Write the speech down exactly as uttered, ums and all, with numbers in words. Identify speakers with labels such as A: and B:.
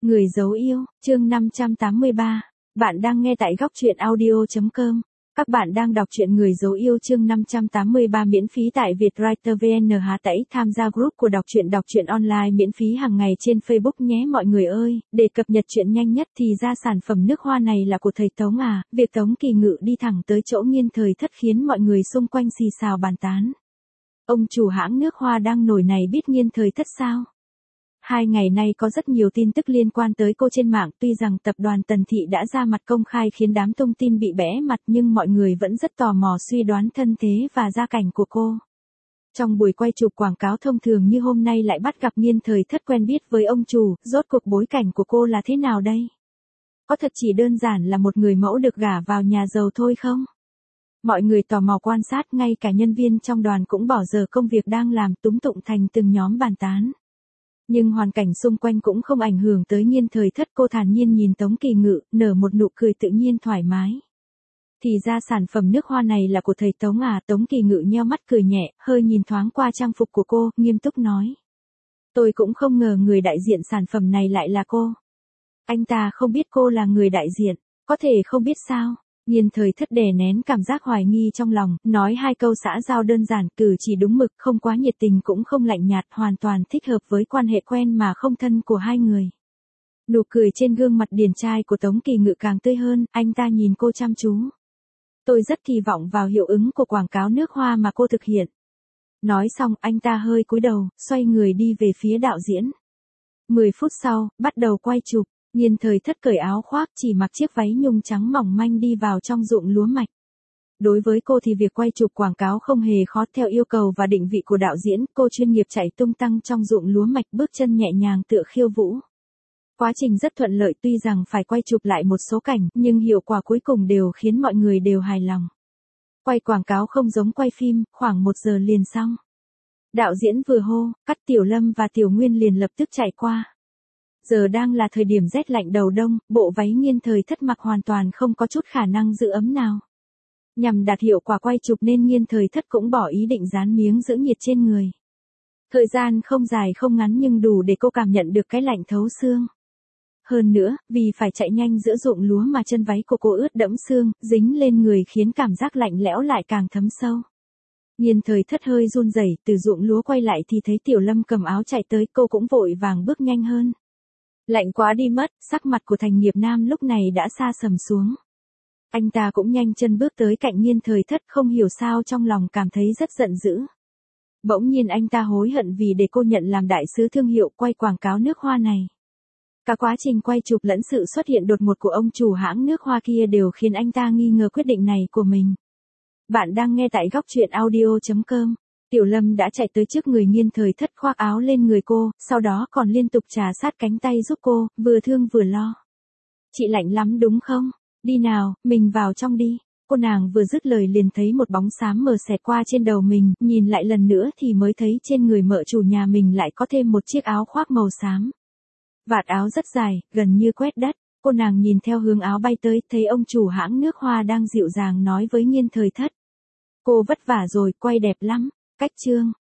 A: Người dấu yêu, chương năm trăm tám mươi ba. Bạn đang nghe tại góc truyện audio chấm com. Các bạn đang đọc truyện Người dấu yêu chương năm trăm tám mươi ba miễn phí tại Vietwriter vê en. Hà Tẩy tham gia group của đọc truyện đọc truyện online miễn phí hàng ngày trên Facebook nhé mọi người ơi. Để cập nhật chuyện nhanh nhất thì ra sản phẩm nước hoa này là của thầy Tống à. Việc Tống Kỳ Ngự đi thẳng tới chỗ Nghiên Thời Thất khiến mọi người xung quanh xì xào bàn tán. Ông chủ hãng nước hoa đang nổi này biết Nghiên Thời Thất sao? Hai ngày nay có rất nhiều tin tức liên quan tới cô trên mạng, tuy rằng tập đoàn Tần Thị đã ra mặt công khai khiến đám thông tin bị bẽ mặt nhưng mọi người vẫn rất tò mò suy đoán thân thế và gia cảnh của cô. Trong buổi quay chụp quảng cáo thông thường như hôm nay lại bắt gặp Nghiên Thời Thất quen biết với ông chủ, rốt cuộc bối cảnh của cô là thế nào đây? Có thật chỉ đơn giản là một người mẫu được gả vào nhà giàu thôi không? Mọi người tò mò quan sát, ngay cả nhân viên trong đoàn cũng bỏ giờ công việc đang làm túm tụng thành từng nhóm bàn tán. Nhưng hoàn cảnh xung quanh cũng không ảnh hưởng tới Nghiên Thời Thất, cô thản nhiên nhìn Tống Kỳ Ngự, nở một nụ cười tự nhiên thoải mái. Thì ra sản phẩm nước hoa này là của thầy Tống à, Tống Kỳ Ngự nheo mắt cười nhẹ, hơi nhìn thoáng qua trang phục của cô, nghiêm túc nói. Tôi cũng không ngờ người đại diện sản phẩm này lại là cô. Anh ta không biết cô là người đại diện, có thể không biết sao? Nghiên Thời Thất đè nén cảm giác hoài nghi trong lòng, nói hai câu xã giao đơn giản, cử chỉ đúng mực, không quá nhiệt tình cũng không lạnh nhạt, hoàn toàn thích hợp với quan hệ quen mà không thân của hai người. Nụ cười trên gương mặt điển trai của Tống Kỳ Ngự càng tươi hơn, anh ta nhìn cô chăm chú. Tôi rất kỳ vọng vào hiệu ứng của quảng cáo nước hoa mà cô thực hiện. Nói xong, anh ta hơi cúi đầu, xoay người đi về phía đạo diễn. Mười phút sau, bắt đầu quay chụp. Nghiên Thời Thất cởi áo khoác, chỉ mặc chiếc váy nhung trắng mỏng manh đi vào trong ruộng lúa mạch. Đối với cô thì việc quay chụp quảng cáo không hề khó, theo yêu cầu và định vị của đạo diễn, cô chuyên nghiệp chạy tung tăng trong ruộng lúa mạch, bước chân nhẹ nhàng tựa khiêu vũ. Quá trình rất thuận lợi, tuy rằng phải quay chụp lại một số cảnh, nhưng hiệu quả cuối cùng đều khiến mọi người đều hài lòng. Quay quảng cáo không giống quay phim, khoảng một giờ liền xong. Đạo diễn vừa hô, cắt, Tiểu Lâm và Tiểu Nguyên liền lập tức chạy qua. Giờ đang là thời điểm rét lạnh đầu đông, bộ váy Nghiên Thời Thất mặc hoàn toàn không có chút khả năng giữ ấm nào. Nhằm đạt hiệu quả quay chụp nên Nghiên Thời Thất cũng bỏ ý định dán miếng giữ nhiệt trên người. Thời gian không dài không ngắn nhưng đủ để cô cảm nhận được cái lạnh thấu xương. Hơn nữa, vì phải chạy nhanh giữa ruộng lúa mà chân váy của cô ướt đẫm xương, dính lên người khiến cảm giác lạnh lẽo lại càng thấm sâu. Nghiên Thời Thất hơi run rẩy, từ ruộng lúa quay lại thì thấy Tiểu Lâm cầm áo chạy tới, cô cũng vội vàng bước nhanh hơn. Lạnh quá đi mất, sắc mặt của Thành Nghiệp Nam lúc này đã sa sầm xuống. Anh ta cũng nhanh chân bước tới cạnh Nghiên Thời Thất, không hiểu sao trong lòng cảm thấy rất giận dữ. Bỗng nhiên anh ta hối hận vì để cô nhận làm đại sứ thương hiệu quay quảng cáo nước hoa này. Cả quá trình quay chụp lẫn sự xuất hiện đột ngột của ông chủ hãng nước hoa kia đều khiến anh ta nghi ngờ quyết định này của mình. Bạn đang nghe tại góc truyện audio chấm com. Tiểu Lâm đã chạy tới trước người Nghiên Thời Thất, khoác áo lên người cô, sau đó còn liên tục trà sát cánh tay giúp cô, vừa thương vừa lo. Chị lạnh lắm đúng không? Đi nào, mình vào trong đi. Cô nàng vừa dứt lời liền thấy một bóng xám mờ xẹt qua trên đầu mình, nhìn lại lần nữa thì mới thấy trên người mợ chủ nhà mình lại có thêm một chiếc áo khoác màu xám. Vạt áo rất dài, gần như quét đất. Cô nàng nhìn theo hướng áo bay tới, thấy ông chủ hãng nước hoa đang dịu dàng nói với Nghiên Thời Thất. Cô vất vả rồi, quay đẹp lắm. Cách chương.